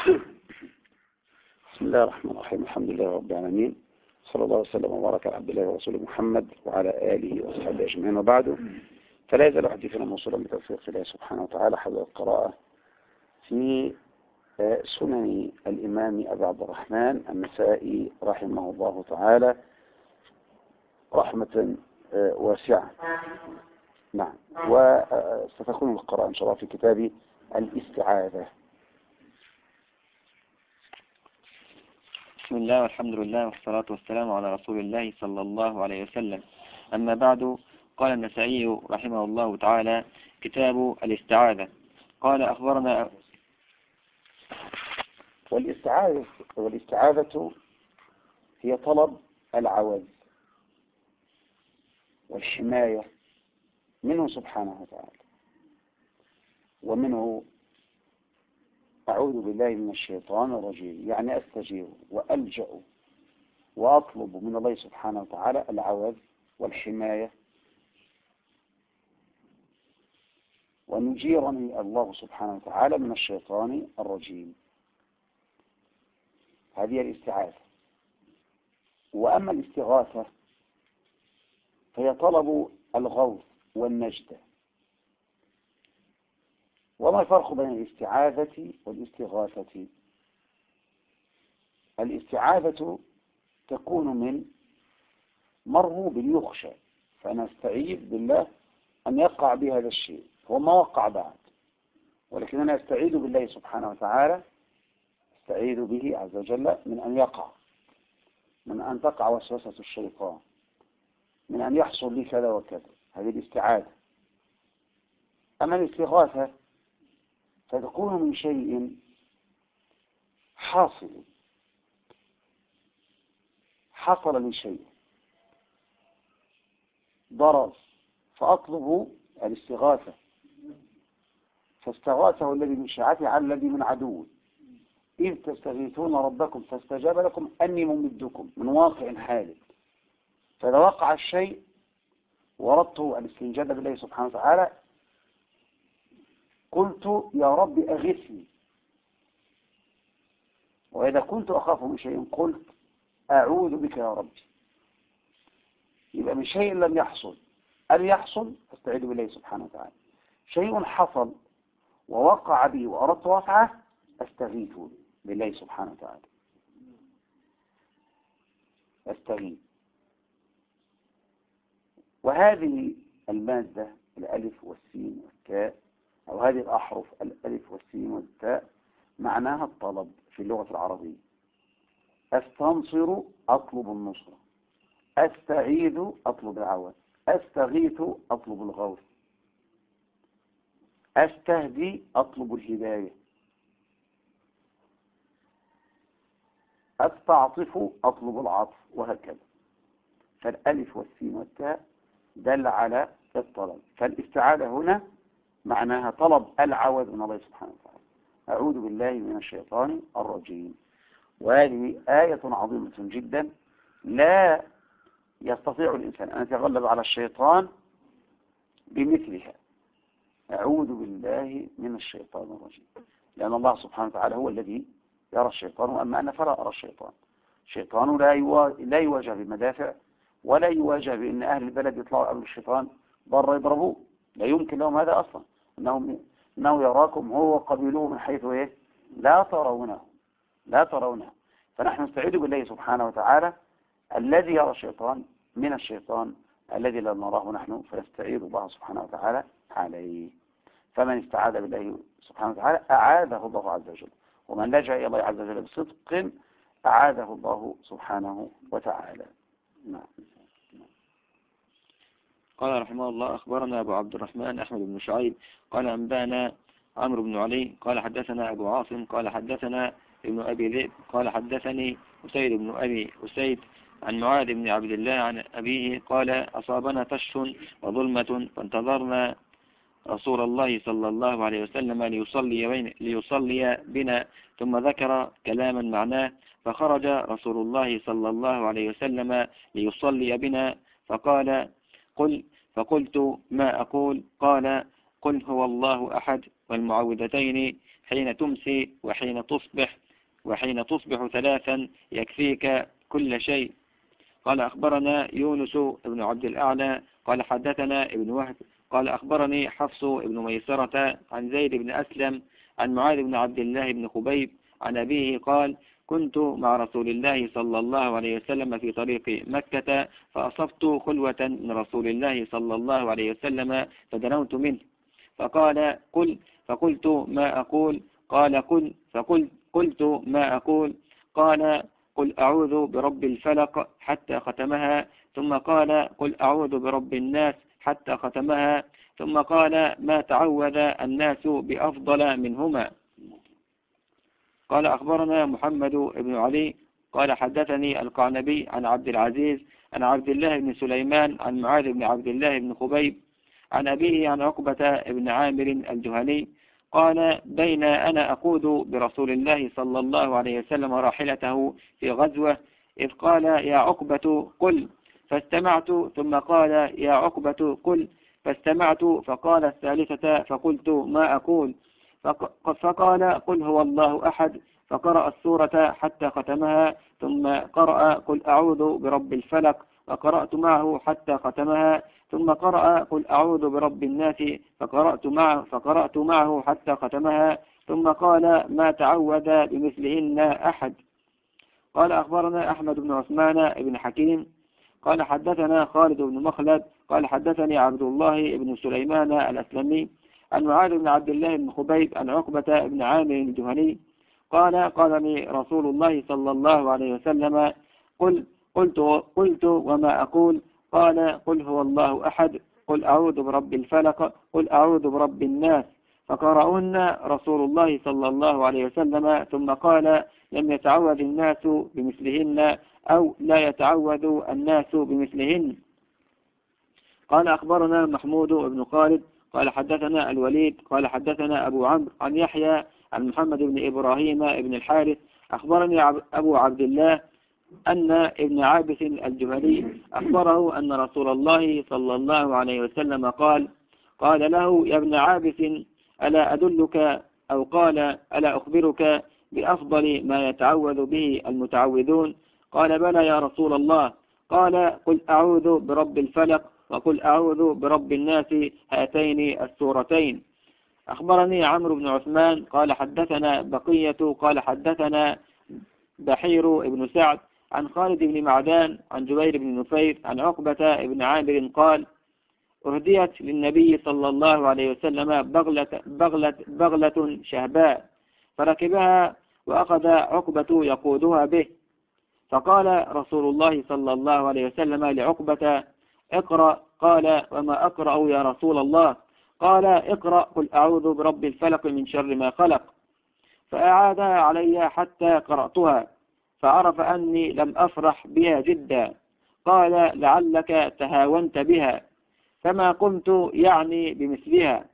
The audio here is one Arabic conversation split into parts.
بسم الله الرحمن الرحيم. الحمد لله رب العالمين، صلى الله وسلم وبارك على عبد الله ورسوله محمد وعلى آله وصحبه أجمعين، وبعد. فلا يزال حديثنا موصولا بتوفيق الله سبحانه وتعالى حول القراءة في سنن الإمام أبي عبد الرحمن النسائي رحمه الله تعالى رحمة واسعة. نعم، وستكون القراءة إن شاء الله في كتاب الاستعاذة. بسم الله والحمد لله والصلاة والسلام على رسول الله صلى الله عليه وسلم. أما بعد، قال النسائي رحمه الله تعالى: كتاب الاستعاذة. قال أخبرنا. والاستعاذة هي طلب العوز والحماية منه سبحانه وتعالى، ومنه أعوذ بالله من الشيطان الرجيم، يعني أستجير وألجأ وأطلب من الله سبحانه وتعالى العوذ والحماية، ونجيرني الله سبحانه وتعالى من الشيطان الرجيم. هذه الاستعاذة. وأما الاستغاثة فهي طلب الغوث والنجدة. وما الفرق بين الاستعاذة والاستغاثة؟ الاستعاذة تكون من مرغوب يخشى، فنستعيذ بالله أن يقع بهذا الشيء، هو ما وقع بعد، ولكن أنا أستعيذ بالله سبحانه وتعالى، أستعيذ به عز وجل من أن يقع، من أن تقع وسوسة الشيطان، من أن يحصل لي كذا وكذا. هذه الاستعاذة. أما الاستغاثة فتكون من شيء حصل لي شيء ضرر، فأطلب الاستغاثة، فاستغاثه الذي من شيعته على الذي من عدوه، إذ تستغيثون ربكم فاستجاب لكم أني ممدكم، من واقع حال. فإذا وقع الشيء وردت الاستنجاد بالله سبحانه وتعالى، قلت يا رب أغثني. وإذا كنت أخاف من شيء قلت أعوذ بك يا رب. يبقى من شيء لم يحصل أن يحصل أستعيذ بالله سبحانه وتعالى، شيء حصل ووقع بي وأردت وقعه أستغيث بالله سبحانه وتعالى، أستغيث. وهذه المادة الألف والسين والتاء، أو هذه الأحرف الألف والسين والتاء، معناها الطلب في اللغة العربية. أستنصر أطلب النصرة، أستعيذ أطلب العون، أستغيث أطلب الغوث، أستهدي أطلب الهداية، أستعطف أطلب العطف، وهكذا. فالألف والسين والتاء دل على الطلب. فالاستعاذة هنا معناها طلب العوذ من الله سبحانه وتعالى، أعوذ بالله من الشيطان الرجيم. وهذه آية عظيمة جدا، لا يستطيع الإنسان أن يتغلب على الشيطان بمثلها. أعوذ بالله من الشيطان الرجيم، لأن الله سبحانه وتعالى هو الذي يرى الشيطان، وأما أنا فلا أرى الشيطان. الشيطان لا يواجه بمدافع، ولا يواجه بأن أهل البلد يطلعوا قبل الشيطان برا يضربوه، لا يمكن لهم هذا أصلا. إنه يراكم هو وقبيله من حيث لا ترونه. فنحن نستعيذ بالله سبحانه وتعالى الذي يرى الشيطان من الشيطان الذي لا نراه نحن، فنستعيذ الله سبحانه وتعالى عليه. فمن استعاذ بالله سبحانه وتعالى أعاذه الله عز وجل، ومن لجأ إلى الله عز وجل بصدق أعاذه الله سبحانه وتعالى. نعم. قال رحمه الله: أخبرنا أبو عبد الرحمن أحمد بن شعيب قال أنبانا عمرو بن علي قال حدثنا أبو عاصم قال حدثنا ابن أبي ذئب قال حدثني أسيد بن أبي أسيد عن معاذ بن عبد الله عن أبيه قال: أصابنا تش وظلمة فانتظرنا رسول الله صلى الله عليه وسلم ليصلي بنا، ثم ذكر كلاما معناه، فخرج رسول الله صلى الله عليه وسلم ليصلي بنا فقال: فقلت: ما أقول؟ قال: قل هو الله أحد والمعوذتين حين تمسي وحين تصبح 3 يكفيك كل شيء. قال أخبرنا يونس بن عبد الأعلى قال حدثنا ابن وهب قال أخبرني حفص بن ميسرة عن زيد بن أسلم عن معاذ بن عبد الله بن خبيب عن أبيه قال كنت مع رسول الله صلى الله عليه وسلم في طريق مكة فأصبت خلوة من رسول الله صلى الله عليه وسلم فدنوت منه فقال قل فقلت ما أقول قال قل فقلت ما أقول قال قل أعوذ برب الفلق حتى ختمها ثم قال قل أعوذ برب الناس حتى ختمها ثم قال ما تعوذ الناس بأفضل منهما. قال أخبرنا محمد بن علي قال حدثني القعنبي عن عبد العزيز عن عبد الله بن سليمان عن معاذ بن عبد الله بن خبيب عن أبيه عن عقبة بن عامر الجهني قال بين أنا أقود برسول الله صلى الله عليه وسلم راحلته في غزوة إذ قال يا عقبة قل فاستمعت ثم قال يا عقبة قل فاستمعت فقال الثالثة فقلت ما أقول فقال قل هو الله أحد فقرأ السورة حتى ختمها ثم قرأ قل أعوذ برب الفلق وقرأت معه حتى ختمها ثم قرأ قل أعوذ برب الناس فقرأت معه حتى ختمها ثم قال ما تعوذ بمثلهن أحد. قال أخبرنا أحمد بن عثمان بن حكيم قال حدثنا خالد بن مخلد قال حدثني عبد الله بن سليمان الأسلمي عن معاذ بن عبد الله بن خبيب عن عقبة بن عامر الجهني قال لي رسول الله صلى الله عليه وسلم قلت وما أقول قال قل هو الله أحد قل أعوذ برب الفلق قل أعوذ برب الناس فقرأهن رسول الله صلى الله عليه وسلم ثم قال لم يتعوذ الناس بمثلهن أو لا يتعوذ الناس بمثلهن. قال أخبرنا محمود بن خالد قال حدثنا الوليد قال حدثنا أبو عمرو عن يحيى عن محمد بن إبراهيم بن الحارث أخبرني أبو عبد الله أن ابن عابس الجهني أخبره أن رسول الله صلى الله عليه وسلم قال له يا ابن عابس ألا أدلك أو قال ألا أخبرك بأفضل ما يتعوذ به المتعوذون قال بلى يا رسول الله قال قل أعوذ برب الفلق وقل أعوذ برب الناس هاتين السورتين. أخبرني عمرو بن عثمان قال حدثنا بقية قال حدثنا بحير بن سعد عن خالد بن معدان عن جبير بن نفير عن عقبة بن عامر قال أهديت للنبي صلى الله عليه وسلم بغلة شهباء فركبها وأخذ عقبة يقودها به فقال رسول الله صلى الله عليه وسلم لعقبة اقرأ قال وما أقرأ يا رسول الله قال اقرأ قل أعوذ برب الفلق من شر ما خلق فأعادها علي حتى قرأتها فعرف أني لم أفرح بها جدا قال لعلك تهاونت بها فما قمت يعني بمثلها.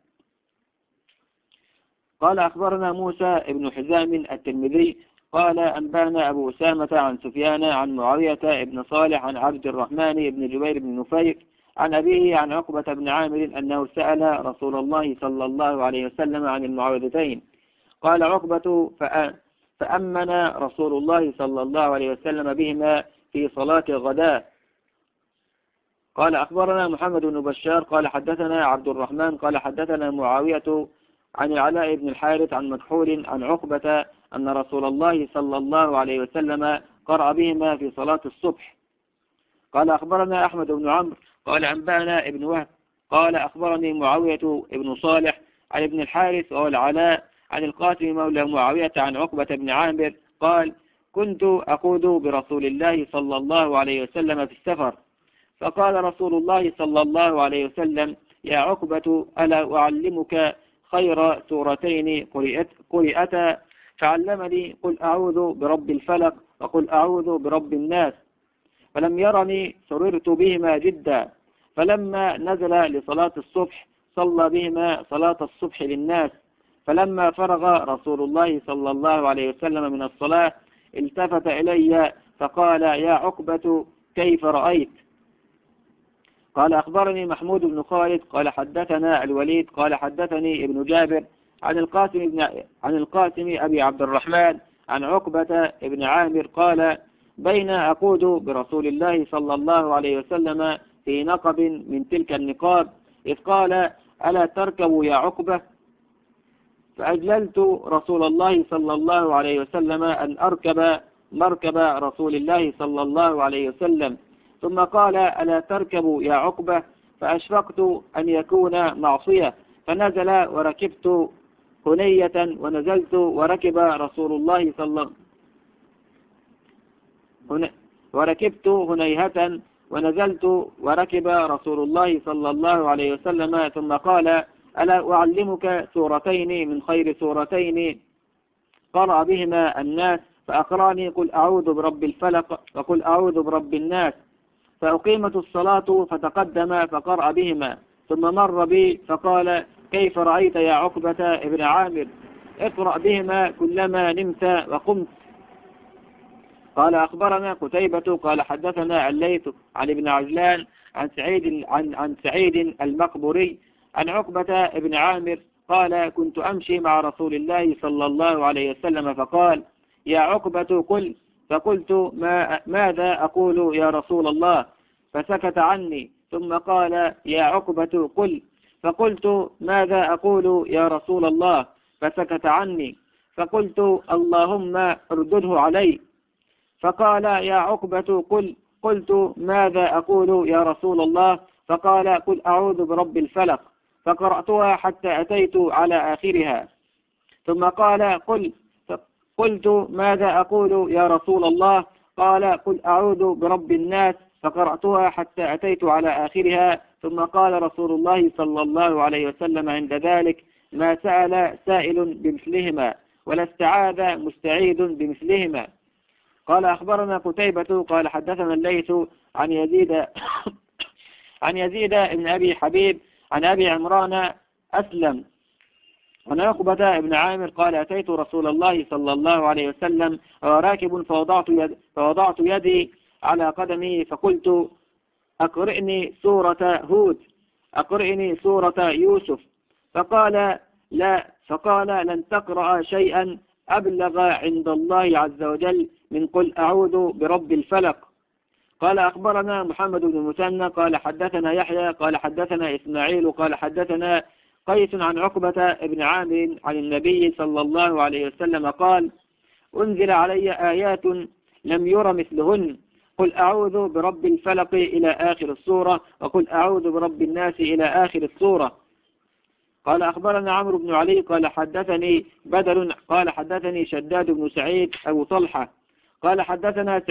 قال أخبرنا موسى بن حزام الترمذي قال أنبانا أبو أسامة عن سفيان عن معاوية بن صالح عن عبد الرحمن بن جبير بن نفير عن أبيه عن عقبة بن عامر أنه سأل رسول الله صلى الله عليه وسلم عن المعوذتين قال عقبة فأمن رسول الله صلى الله عليه وسلم بهما في صلاة الغداء. قال أخبرنا محمد بن بشار قال حدثنا عبد الرحمن قال حدثنا معاوية عن العلاء بن الحارث عن مكحول عن عقبة أن رسول الله صلى الله عليه وسلم قرأ بهما في صلاة الصبح. قال أخبرنا أحمد بن عمرو قال أنبانا ابن وهب قال أخبرني معاوية بن صالح عن ابن الحارث وهو العلاء عن القاسم مولى معاوية عن عقبة بن عامر قال كنت أقود برسول الله صلى الله عليه وسلم في السفر فقال رسول الله صلى الله عليه وسلم يا عقبة ألا أعلمك خير سورتين قرئتا فعلمني قل أعوذ برب الفلق وقل أعوذ برب الناس فلم يرني سررت بهما جدا فلما نزل لصلاة الصبح صلى بهما صلاة الصبح للناس فلما فرغ رسول الله صلى الله عليه وسلم من الصلاة التفت إلي فقال يا عقبة كيف رأيت؟ قال أخبرني محمود بن خالد قال حدثنا الوليد قال حدثني ابن جابر عن القاسم أبي عبد الرحمن عن عقبة بن عامر قال بين أقود برسول الله صلى الله عليه وسلم في نقب من تلك النقاب إذ قال ألا تركب يا عقبة فأجللت رسول الله صلى الله عليه وسلم أن أركب مركب رسول الله صلى الله عليه وسلم ثم قال ألا تركب يا عقبة فأشفقت أن يكون معصية فنزل وركبت هنية ونزلت وركب رسول الله وركبت هنيهة ونزلت وركب رسول الله صلى الله عليه وسلم ثم قال ألا أعلمك سورتين من خير سورتين قرأ بهما الناس فأقرأني قل أعوذ برب الفلق وقل أعوذ برب الناس فأقيمت الصلاة فتقدم فقرأ بهما ثم مر بي فقال كيف رأيت يا عقبة ابن عامر اقرأ بهما كلما نمت وقمت. قال أخبرنا قتيبة قال حدثنا الليث عن ابن عجلان عن سعيد المقبري عن عقبة ابن عامر قال كنت أمشي مع رسول الله صلى الله عليه وسلم فقال يا عقبة قل فقلت ماذا أقول يا رسول الله فسكت عني ثم قال يا عقبة قل فقلت ماذا أقول يا رسول الله فسكت عني فقلت اللهم اردده علي فقال يا عقبة قل قلت ماذا أقول يا رسول الله فقال قل أعوذ برب الفلق فقرأتها حتى أتيت على آخرها ثم قال قل قلت ماذا أقول يا رسول الله قال قل أعوذ برب الناس فقرأتها حتى أتيت على آخرها ثم قال رسول الله صلى الله عليه وسلم عند ذلك ما سأل سائل بمثلهما ولا استعاذ مستعيذ بمثلهما. قال أخبرنا قتيبة قال حدثنا الليث عن يزيد بن أبي حبيب عن أبي عمران أسلم عن عقبة بن عامر قال أتيت رسول الله صلى الله عليه وسلم وراكب فوضعت يدي على قدمي فقلت أقرئني سورة هود أقرئني سورة يوسف فقال لا فقال لن تقرأ شيئا أبلغ عند الله عز وجل من قل أعوذ برب الفلق. قال أخبرنا محمد بن المثنى قال حدثنا يحيى قال حدثنا إسماعيل قال حدثنا قيس عن عقبة بن عامر عن النبي صلى الله عليه وسلم قال أنزل علي آيات لم ير مثلهن قل أعوذ برب الفلق إلى آخر السورة وقل أعوذ برب الناس إلى آخر السورة. قال أخبرنا عمرو بن علي قال حدثني بدر قال حدثني شداد بن سعيد أبو طلحة قال حدثنا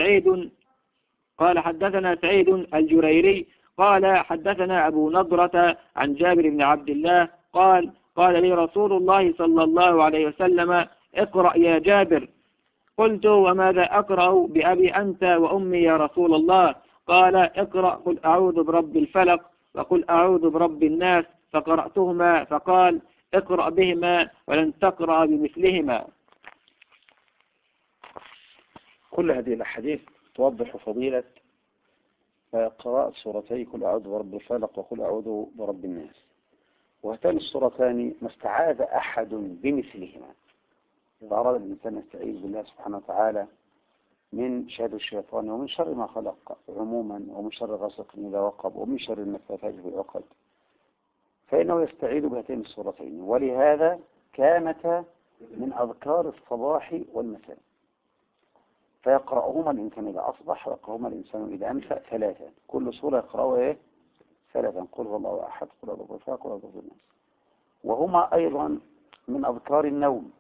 سعيد الجريري قال حدثنا أبو نضرة عن جابر بن عبد الله قال لي رسول الله صلى الله عليه وسلم اقرأ يا جابر قلت وماذا أقرأ بأبي أنت وأمي يا رسول الله قال اقرأ قل أعوذ برب الفلق وقل أعوذ برب الناس فقرأتهما فقال اقرأ بهما ولن تقرأ بمثلهما. كل هذه الأحاديث توضح فضيلة قراءة سورتي قل أعوذ برب الفلق وقل أعوذ برب الناس، وهاتان السورتان ما استعاذ أحد بمثلهما. إذا أراد الإنسان يستعيذ بالله سبحانه وتعالى من شر الشيطان ومن شر ما خلق عموما ومن شر غاسق إذا وقب ومن شر النفاثات في العقد فإنه يستعيذ بهاتين السورتين، ولهذا كانتا من أذكار الصباح والمساء، فيقرأهما الإنسان إذا أصبح ويقرأهما الإنسان إذا أمسى ثلاثا، كل سورة يقرأها ثلاثا قل هو الله أحد قل أعوذ برب الفلق قل أعوذ برب الناس، وهما أيضا من أذكار النوم.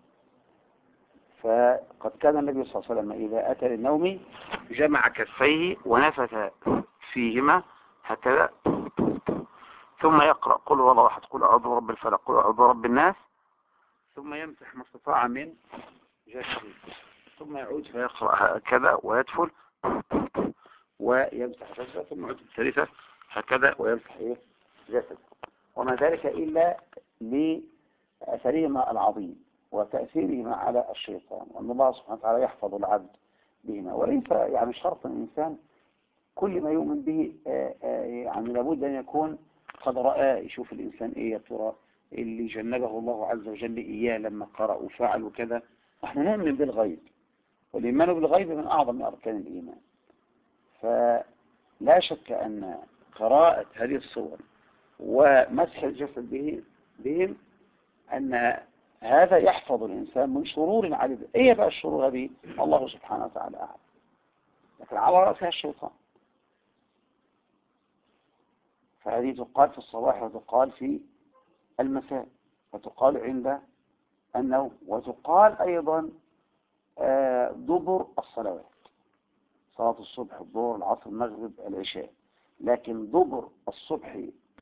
فقد كان النبي صلى الله عليه وسلم إذا أتى للنوم جمع كفيه ونفث فيهما هكذا ثم يقرأ قل هو الله أحد قل أعوذ برب الفلق قل أعوذ برب الناس ثم يمسح ما استطاع من جسده ثم يعود فيقرأ هكذا ويدفل ويمسح جسده ثم يعود الثالثة هكذا ويمسح جسده، وما ذلك إلا لأثرهما العظيم وتأثيرهما على الشيطان، وأن الله سبحانه وتعالى يحفظ العبد بهما. وليس يعني شرط الإنسان كل ما يؤمن به يعني لابد أن يكون قد رأى، يشوف الإنسان إيه يا ترى اللي جنبه الله عز وجل إياه لما قرأ وفعل وكذا. نحن نؤمن بالغيب، والإيمان بالغيب من أعظم أركان الإيمان. فلا شك أن قراءة هذه الصور ومسح الجسد بهم أن هذا يحفظ الإنسان من شرور عديدة. إيه بقى الشرور هذه؟ الله سبحانه وتعالى أعلم، لكن على رأسها الشيطان. فهذه تقال في الصباح وتقال في المساء وتقال عند النوم، وتقال أيضا دبر الصلوات، صلاة الصبح، الظهر، العصر، المغرب، العشاء. لكن دبر الصبح.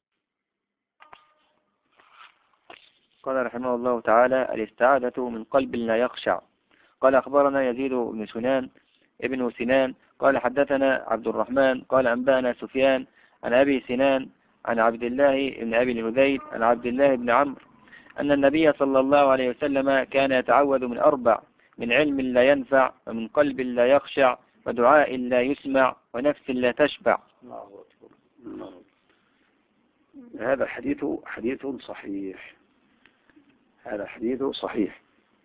قال رحمه الله تعالى: الاستعاذة من قلب لا يخشع. قال أخبرنا يزيد بن ابن سنان قال حدثنا عبد الرحمن قال أنبأنا سفيان عن أبي سنان عن عبد الله بن أبي الهذيل عن عبد الله بن عمرو أن النبي صلى الله عليه وسلم كان يتعوذ من 4: من علم لا ينفع، ومن قلب لا يخشع، ودعاء لا يسمع، ونفس لا تشبع. الله أكبر. هذا حديث صحيح. هذا حديث صحيح.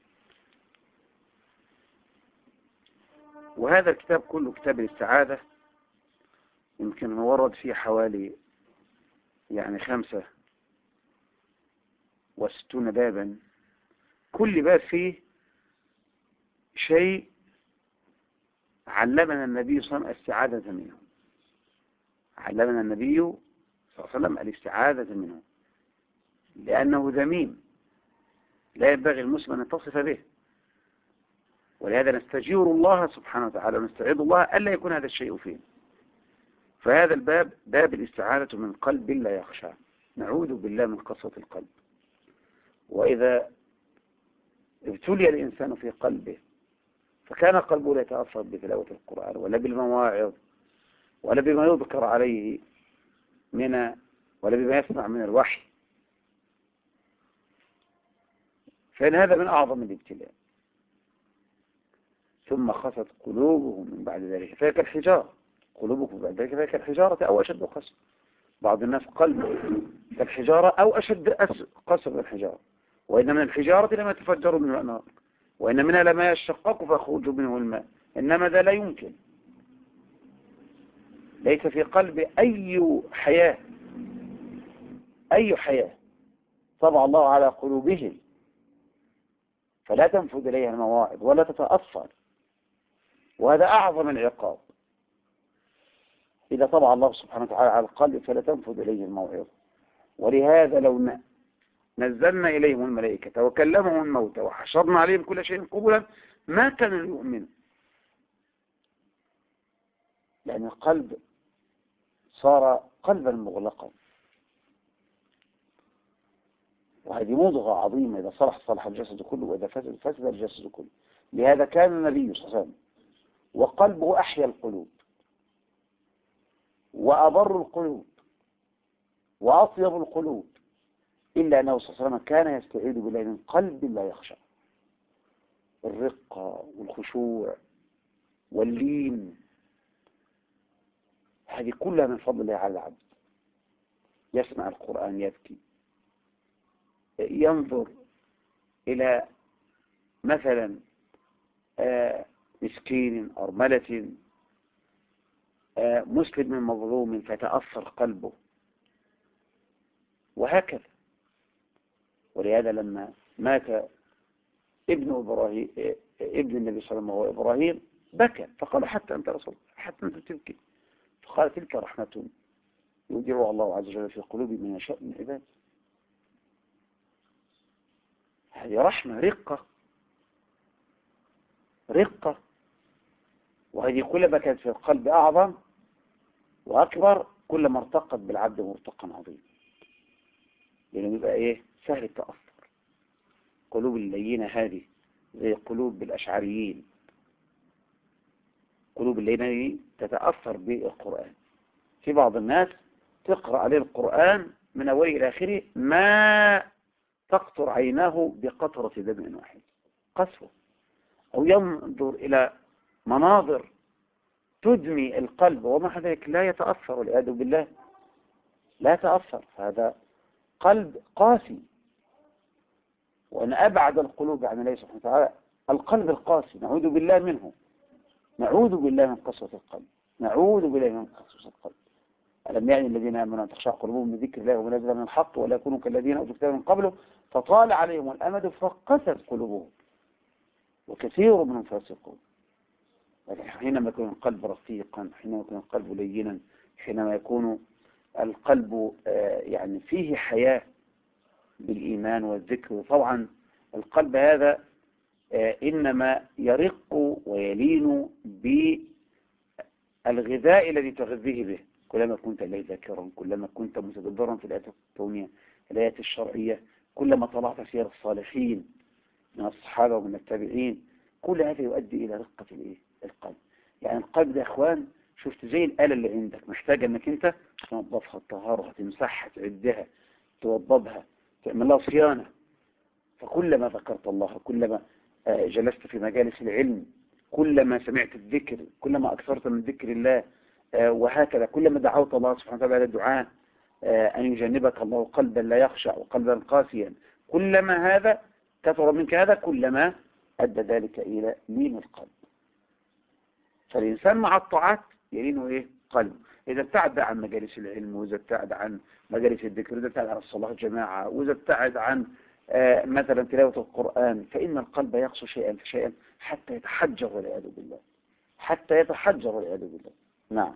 وهذا الكتاب كله كتاب الاستعاذة يمكن ورد فيه حوالي 65 بابا، كل باب فيه شيء علمنا النبي صلى الله عليه وسلم الاستعاذة منه. علمنا النبي صلى الله عليه وسلم الاستعاذة منه، لأنه ذميم لا ينبغي المسلم أن يتصف به. ولهذا نستجير الله سبحانه وتعالى ونستعيذ الله ألا يكون هذا الشيء فيه. فهذا الباب باب الاستعاذة من قلب لا يخشى. نعوذ بالله من قسوة القلب. وإذا ابتلي الإنسان في قلبه فكان قلبه لا يتأثر بتلاوة القرآن ولا بالمواعظ ولا بما يذكر عليه ولا بما يسمع من الوحي، فإن هذا من أعظم الابتلاء. ثم خست قلوبهم من بعد ذلك فهي كالحجارة. قلوبكم بعد ذلك فهي كالحجارة أو أشد قسوة. بعض الناس قلبه كالحجارة أو أشد قسوة من الحجارة. وإن من الحجارة لما يتفجر منه النار، وإن منها لما يشقق فيخرج منه الماء. إنما ذا لا يمكن. ليس في قلب أي حياة طبع الله على قلوبهم فلا تنفذ إليها المواعظ ولا تتأثر. وهذا أعظم العقاب. إذا طبع الله سبحانه وتعالى على القلب فلا تنفذ إليه الموعظة. ولهذا لو نزلنا إليهم الملائكة وكلمهم الموتى وحشرنا عليهم كل شيء قبلا ما كانوا يؤمنوا، لأن القلب صار قلبا مغلقا. وهذه مضغة عظيمة، إذا صلح الجسد كله، وإذا فسد الجسد كله. لهذا كان النبي صلى الله عليه وسلم وقلبه أحيا القلوب وأبر القلوب وأطيب القلوب، إلا أنه صلى الله عليه وسلم كان يستعيذ بالله من قلب لا يخشى. الرقة والخشوع واللين هذه كلها من فضل الله على العبد. يسمع القرآن يبكي، ينظر إلى مثلا مسكين أرملة مسلم مظلوم فتأثر قلبه، وهكذا. ولهذا لما مات ابن النبي صلى الله عليه وسلم وهو إبراهيم بكى، فقال: حتى أنت رسول، حتى أنت تبكي؟ فقال: تلك رحمة يودعها الله عز وجل في قلوب من يشاء من عباده. هذه رحمة، رقة. وهذه كلما كانت في القلب أعظم وأكبر كلما ارتقت بالعبد مرتقا عظيما، لأنه يبقى سهل التأثر. قلوب اللينة هذه زي قلوب الأشعريين، قلوب اللينة تتأثر بالقرآن. في بعض الناس تقرأ عليه القرآن من أوله إلى آخره ما تقطر عيناه بقطرة دم واحد، قسوة. أو ينظر إلى مناظر تدمي القلب ومع ذلك لا يتأثر، والعياذ بالله لا يتأثر. هذا قلب قاسي وأن أبعد القلوب عن الله سبحانه وتعالى القلب القاسي، نعوذ بالله منه، نعوذ بالله من قسوة القلب، نعوذ بالله من قسوة القلب. ألم يعني الذين آمنوا أن تخشع قلوبهم من ذكر الله وما نزل من الحق ولا يكونوا كالذين أوتوا الكتاب من قبله فطال عليهم الأمد فقست قلوبهم وكثير منهم فاسقون. حينما يكون القلب رقيقا، حينما يكون القلب لينا، حينما يكون القلب يعني فيه حياة بالإيمان والذكر. وطبعا القلب هذا إنما يرق ويلين بالغذاء الذي تغذيه به. كلما كنت إليه ذاكرا، كلما كنت متدبرا في الآيات الكونية، الآيات الشرعية، كلما طلعت سير الصالحين من الصحابة ومن التابعين، كل هذا يؤدي إلى رقة القلب. يعني القلب ده يا إخوان شفت زي الآلة اللي عندك، محتاجة أنك أنت تنظفها، تطهرها، تمسحها، تعدها، توضبها، تعمل لها صيانة. فكلما ذكرت الله، كلما جلست في مجالس العلم، كلما سمعت الذكر، كلما أكثرت من ذكر الله، وهكذا كلما دعوت الله سبحانه وتعالى على الدعاء أن يجنبك الله قلبا لا يخشع وقلبا قاسيا، كلما هذا كثر منك هذا كلما أدى ذلك إلى لين القلب. فالإنسان مع الطاعات يلينه قلبه. إذا ابتعد عن مجالس العلم، وإذا ابتعد عن مجالس الذكر، وإذا ابتعد عن الصلاة جماعة، وإذا ابتعد عن مثلا تلاوة القرآن، فإن القلب يقسو شيئا فشيئا حتى يتحجر والعياذ بالله، حتى يتحجر والعياذ بالله. نعم.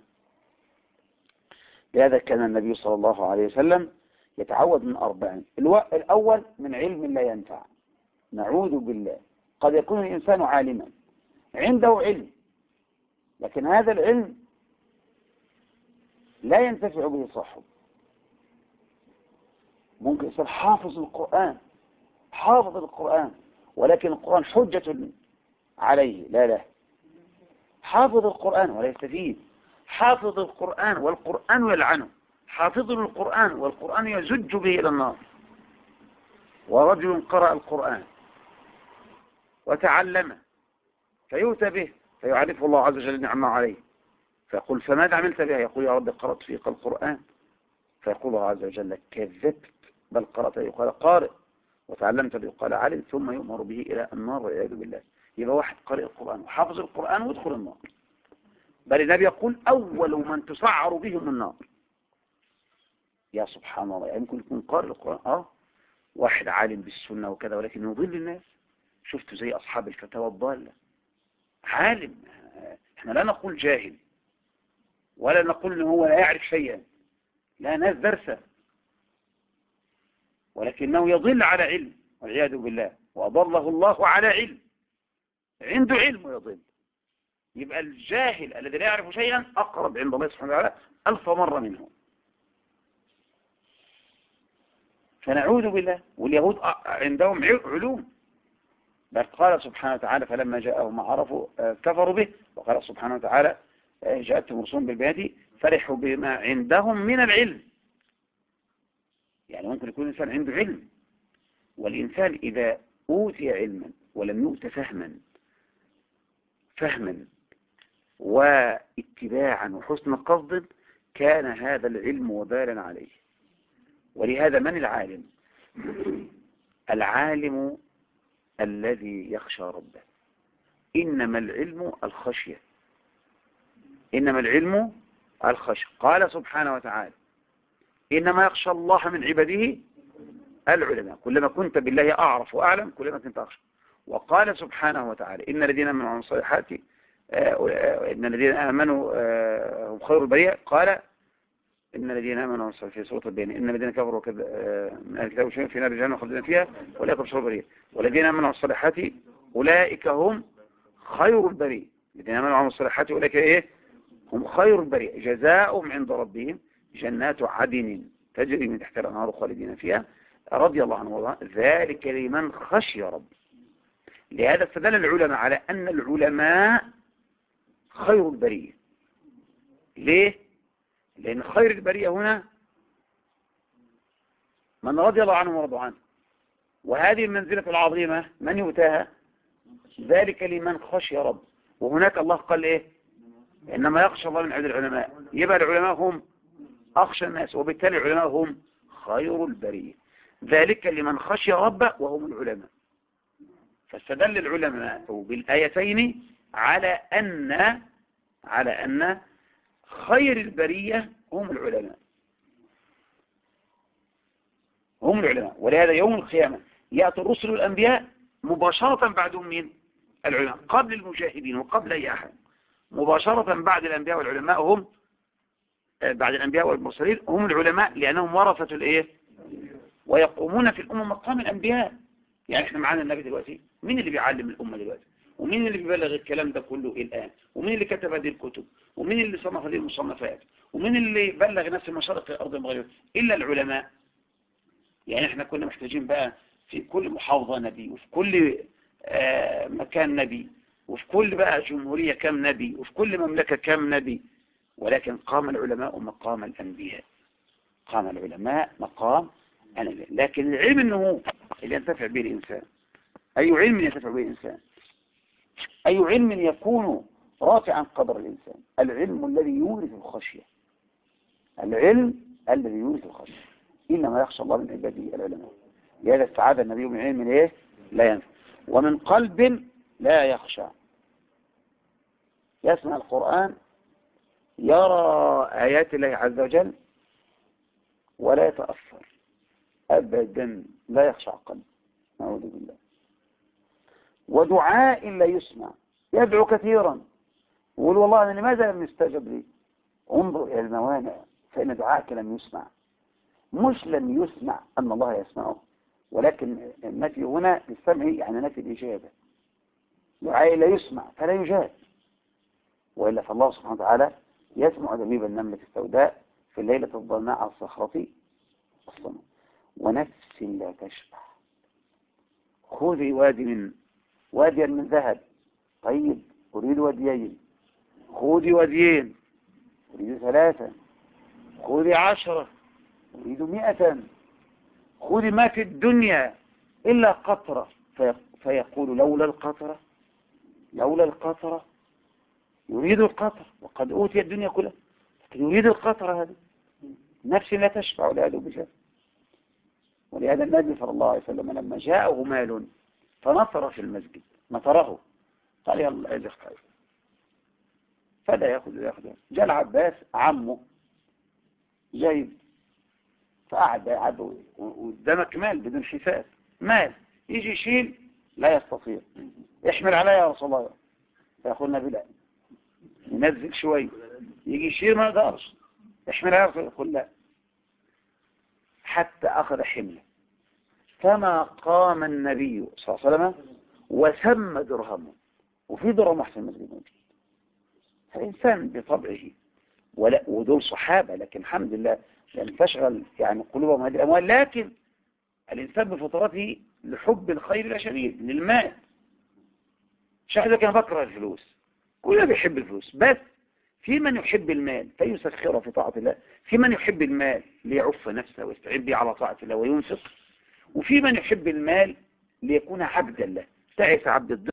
لهذا كان النبي صلى الله عليه وسلم يتعوذ من 4. الأول من علم لا ينفع، نعوذ بالله. قد يكون الإنسان عالما عنده علم، لكن هذا العلم لا ينتفع به صاحبه. ممكن يصير حافظ القرآن، حافظ القرآن، ولكن القرآن حجة عليه، لا حافظ القرآن ولا يستفيد، حافظ القرآن والقرآن يلعنه، حافظ القرآن والقرآن يزج به إلى النار. ورجل قرأ القرآن وتعلمه فيؤتى به فيعرفه الله عز وجل نعمه عليه، فيقول فماذا عملت بها؟ يقول يا رب قرأت فيك القرآن. فيقول الله عز وجل كذبت، بل قرأت يقال قارئ، وتعلمت يقال عالم، ثم يؤمر به إلى النار والعياذ بالله. يبقى واحد قارئ القرآن وحافظ القرآن ويدخل النار، بل النبي يقول أول من تسعر بهم النار. يا سبحان الله، يعني ممكن يكون قارئ القرآن واحد عالم بالسنة وكذا، ولكن يضل الناس. شفتوا زي أصحاب الفتاوى الضالة، عالم، احنا لا نقول جاهل ولا نقول ان هو لا يعرف شيئا، لا، ناس درسة، ولكنه يضل على علم والعياذ بالله، وأضله الله على علم، عنده علم ويضل. يبقى الجاهل الذي لا يعرف شيئا أقرب عند الله سبحانه وتعالى 1000 مرة منه. فنعوذ بالله. واليهود عندهم علوم، بل قال سبحانه وتعالى فلما جاءهم ما عرفوا كفروا به، وقال سبحانه وتعالى جاءتهم رسول بالبينات فرحوا بما عندهم من العلم. يعني ممكن يكون الإنسان عنده علم، والإنسان إذا أوتي علما ولم يؤت فهما واتباعا وحسن قصد، كان هذا العلم وبالا عليه. ولهذا من العالم؟ العالم الذي يخشى ربه. إنما العلم الخشية، إنما العلم الخشية. قال سبحانه وتعالى إنما يخشى الله من عباده العلماء. كلما كنت بالله أعرف وأعلم كلما كنت أخشى. وقال سبحانه وتعالى إن الذين آمنوا وعملوا الصالحات إن الذين آمنوا هم خير البرية. قال إن الذين آمنوا في سورة البينة إن الذين كفروا من الكتاب والشرك في نار جهنم خالدين فيها أولئك هم شر البرية والذين آمنوا الصالحات أولئك هم خير البرية. الذين آمنوا وعملوا الصالحات أولئك هم خير البرية جزاؤهم عند ربهم جنات عدن تجري من تحت الأنهار خالدين فيها رضي الله عنه وارضاه ذلك لمن خشي ربه. لهذا استدل العلماء على أن العلماء خير البرية. ليه؟ لأن خير البرية هنا من رضي الله عنه ورضوا عنه، وهذه المنزلة العظيمة من يؤتاها؟ ذلك لمن خشي ربه. وهناك الله قال إيه؟ إنما يخشى الله من عباد العلماء. يبقى العلماء هم أخشى الناس، وبالتالي العلماء هم خير البرية. ذلك لمن خشي ربه وهم العلماء. فاستدل العلماء بالآيتين على أن خير البرية هم العلماء. ولهذا يوم القيامة يأتي الرسل والأنبياء مباشرة بعدهم من العلماء، قبل المجاهدين وقبل أي أحد. مباشرة بعد الأنبياء والعلماء هم بعد الأنبياء والمرسلين هم العلماء، لأنهم ورثة الإيه؟ ويقومون في الأمة مقام الأنبياء. يعني احنا معانا النبي دلوقتي، مين اللي بيعلم الأمة دلوقتي؟ ومين اللي بيبلغ الكلام ده كله الآن؟ ومين اللي كتب هذه الكتب؟ ومين اللي صنف هذه المصنفات؟ ومين اللي بلغ ناس مشارق الأرض والمغارب؟ إلا العلماء. يعني احنا كنا محتاجين بقى في كل محافظة نبي، وفي كل مكان نبي، وفي كل بقى جمهورية كم نبي، وفي كل مملكة كم نبي. ولكن قام العلماء مقام الأنبياء. قام العلماء مقام الأنبياء. لكن العلم أنه اللي ينتفع به الإنسان. أي علم ينتفع به الإنسان؟ أي علم يكون رافعا قدر الإنسان؟ العلم الذي يورث الخشية. العلم الذي يورث الخشية. إنما يخشى الله من عباده العلماء. لهذا استعاذ النبي من علم إيه؟ لا ينفع، ومن قلب لا يخشى. يسمع القرآن، يرى آيات الله عز وجل، ولا يتأثر أبدا، لا يخشى قلب. نعوذ بالله. ودعاء لا يسمع، يدعو كثيرا يقول والله أنا لماذا لم يستجب لي؟ انظر إلى الموانع، فإن دعاءك لم يسمع. مش لم يسمع أن الله يسمعه، ولكن النفي هنا للسمع يعني نفي الإجابة. دعاء لا يسمع فلا يجاب، وإلا فالله سبحانه وتعالى يسمع دبيب النملة السوداء في الليلة الظلماء على الصخرة الصماء. ونفس لا تشبع. خذي واديا من ذهب. طيب أريد وديين. خذي وديين. أريد 3. خذي 10. أريد 100. خذي ما في الدنيا إلا قطرة. فيقول لولا القطرة، لولا القطرة. يريد القطر وقد أوتي الدنيا كلها، لكن يريد القطرة هذه. نفس لا تشبع ولا يدو بجاه. ولهذا النبي صلى الله عليه وسلم لما جاءه مال فنطر في المسجد، نطره، قال يلا ادخ خير، فلا يأخذ. جاء العباس عمه جايب، فقعد قدامك مال بدون حساب، مال يجي يشيل لا يستطيع. احمل علي يا رسول الله. فيقول النبي لا، ينزل شوي، يجي يشيل ما يقدرش. احمل علي يا رسول الله. يقول لا، حتى أخذ حمله. كما قام النبي صلى الله عليه وسلم وسمى درهمه، وفي درهم أحسن من المسجد موجود. فالإنسان بطبعه، ودول صحابة، لكن الحمد لله لم تشغل يعني قلوبهم هذه الأموال. لكن الإنسان بفطرته لحب الخير لا شديد للمال. شاهدك أنا بكره الفلوس، كلنا بيحب الفلوس، بس في من يحب المال فيسخره في طاعة الله، في من يحب المال ليعف نفسه ويستعد به على طاعة الله وينفق، وفي من يحب المال ليكون عبدا له. تعس عبد الدنيا.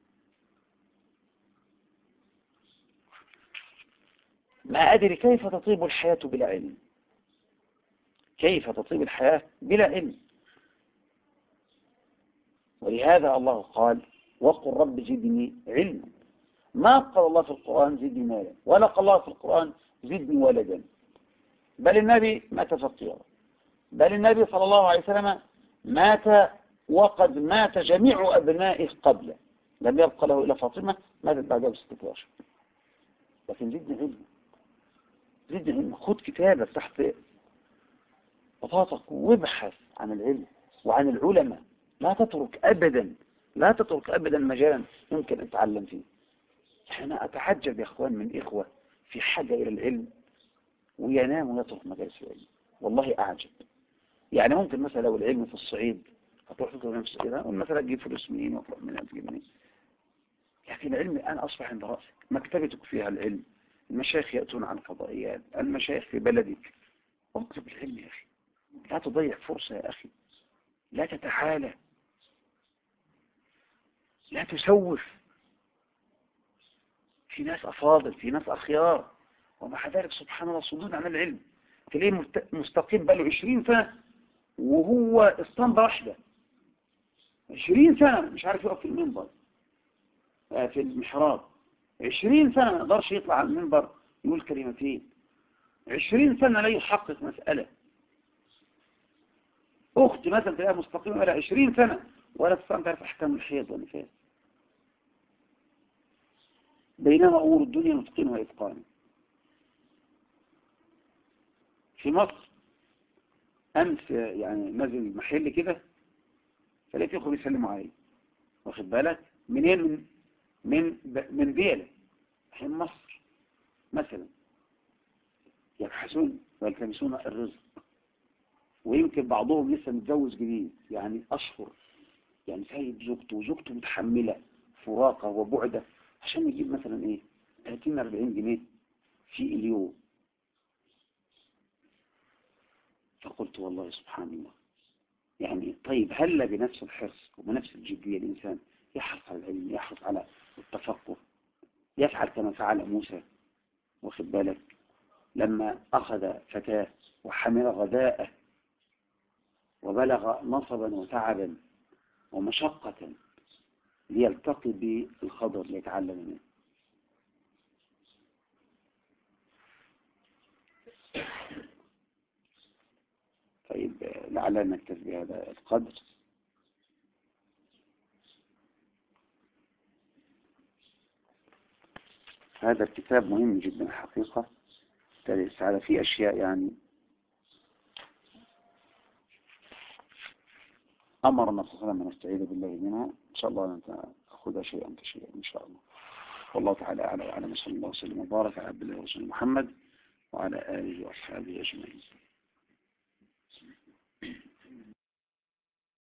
ما أدري كيف تطيب الحياة بلا علم. كيف تطيب الحياة بلا علم؟ ولهذا الله قال وقل رب زدني علما. ما قال الله في القرآن زدني مالا، ولا قال الله في القرآن زدني ولدا. بل النبي مات فقيرا، بل النبي صلى الله عليه وسلم مات وقد مات جميع أبنائه قبله، لم يبقى له إلا فاطمة ماتت بعدها ب16. لكن زدني علما، زدني علما. خذ كتابك تحت بطاقتك وابحث عن العلم وعن العلماء. لا تترك أبدا، لا تترك أبدا مجالا يمكن أن تتعلم فيه. أنا أتعجب يا أخوان من إخوة في حاجة إلى العلم وينام ويترك مجالس العلم. والله أعجب. يعني ممكن مثلا لو العلم في الصعيد هتروح تطلب في الصعيد، أقول مثلا تجيب فلوس منين وتروح منين تجيب منين. لكن العلم الآن أصبح عند رأسك، مكتبتك فيها العلم، المشايخ يأتون عن فضائيات، المشايخ في بلدك. اطلب العلم يا أخي، لا تضيع فرصة يا أخي، لا تتحالى، لا تسوف. في ناس أفاضل، في ناس أخيار، ومع ذلك سبحان الله صدود عن العلم. تلاقيه مستقيم بقاله 20 سنة وهو اسطمبة واحدة 20 سنة مش عارف يقف في المنبر في المحراب 20 سنة ما يقدرش يطلع على المنبر يقول كلمتين 20 سنة لا يحقق مسألة. أخت مثلا تلاقيها مستقيمة ولا 20 سنة ولا تستطيع تعرف أحكام الحيض والنفاس، بينما أمور الدنيا متقنة وإتقانا. في مصر أمس يعني نزل محل كده فلقيت يخرج يسلموا عليه، واخد بالك منين؟ من بيلة حين مصر مثلا، يبحثون ويلتمسون الرزق، ويمكن بعضهم لسه متجوز جديد يعني أشهر، يعني سايب زوجته وزوجته متحملة فراقة وبعدة عشان يجيب مثلا ايه 30-40 جنيه في اليوم. فقلت والله سبحان الله، يعني طيب هل بنفس الحرص وبنفس الجدية الإنسان يحرص على العلم، يحرص على التفقه، يفعل كما فعل موسى، واخد بالك لما أخذ فتاة وحمل غذاءه وبلغ نصبا وتعبا ومشقة ليلتقي بالخضر ليتعلم منه. طيب لعلنا نكتفي بهذا القدر. هذا الكتاب مهم جدا الحقيقة، على فيه أشياء يعني أمرنا صلى الله عليه وسلم أن نستعيذ بالله منها، إن شاء الله نأخذ شيئا فشيئا إن شاء الله. والله تعالى أعلى وأعلم، صلى الله وسلم وبارك على عبد الله ورسوله محمد وعلى آله وأصحابه أجمعين.